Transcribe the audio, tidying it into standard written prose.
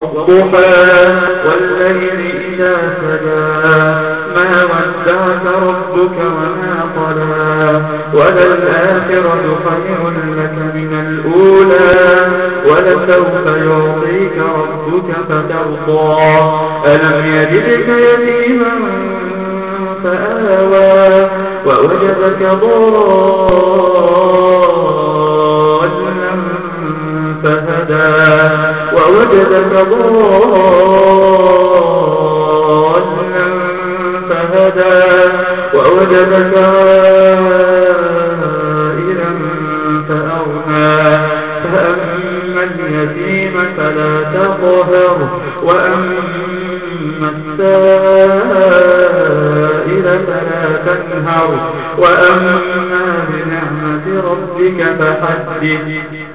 والضحى والليل إذا سجى ما ودعك ربك وما قلى وللآخرة خير لك من الأولى ولسوف يعطيك ربك فترضى ألم يجدك يتيما فآوى ووجدك ضالا فهدى ووجدك ضالا فهدى ووجدك عائلا فأغنى فأما اليتيم فلا تقهر وأما السائل فلا تنهر وأما بنعمة ربك فحدث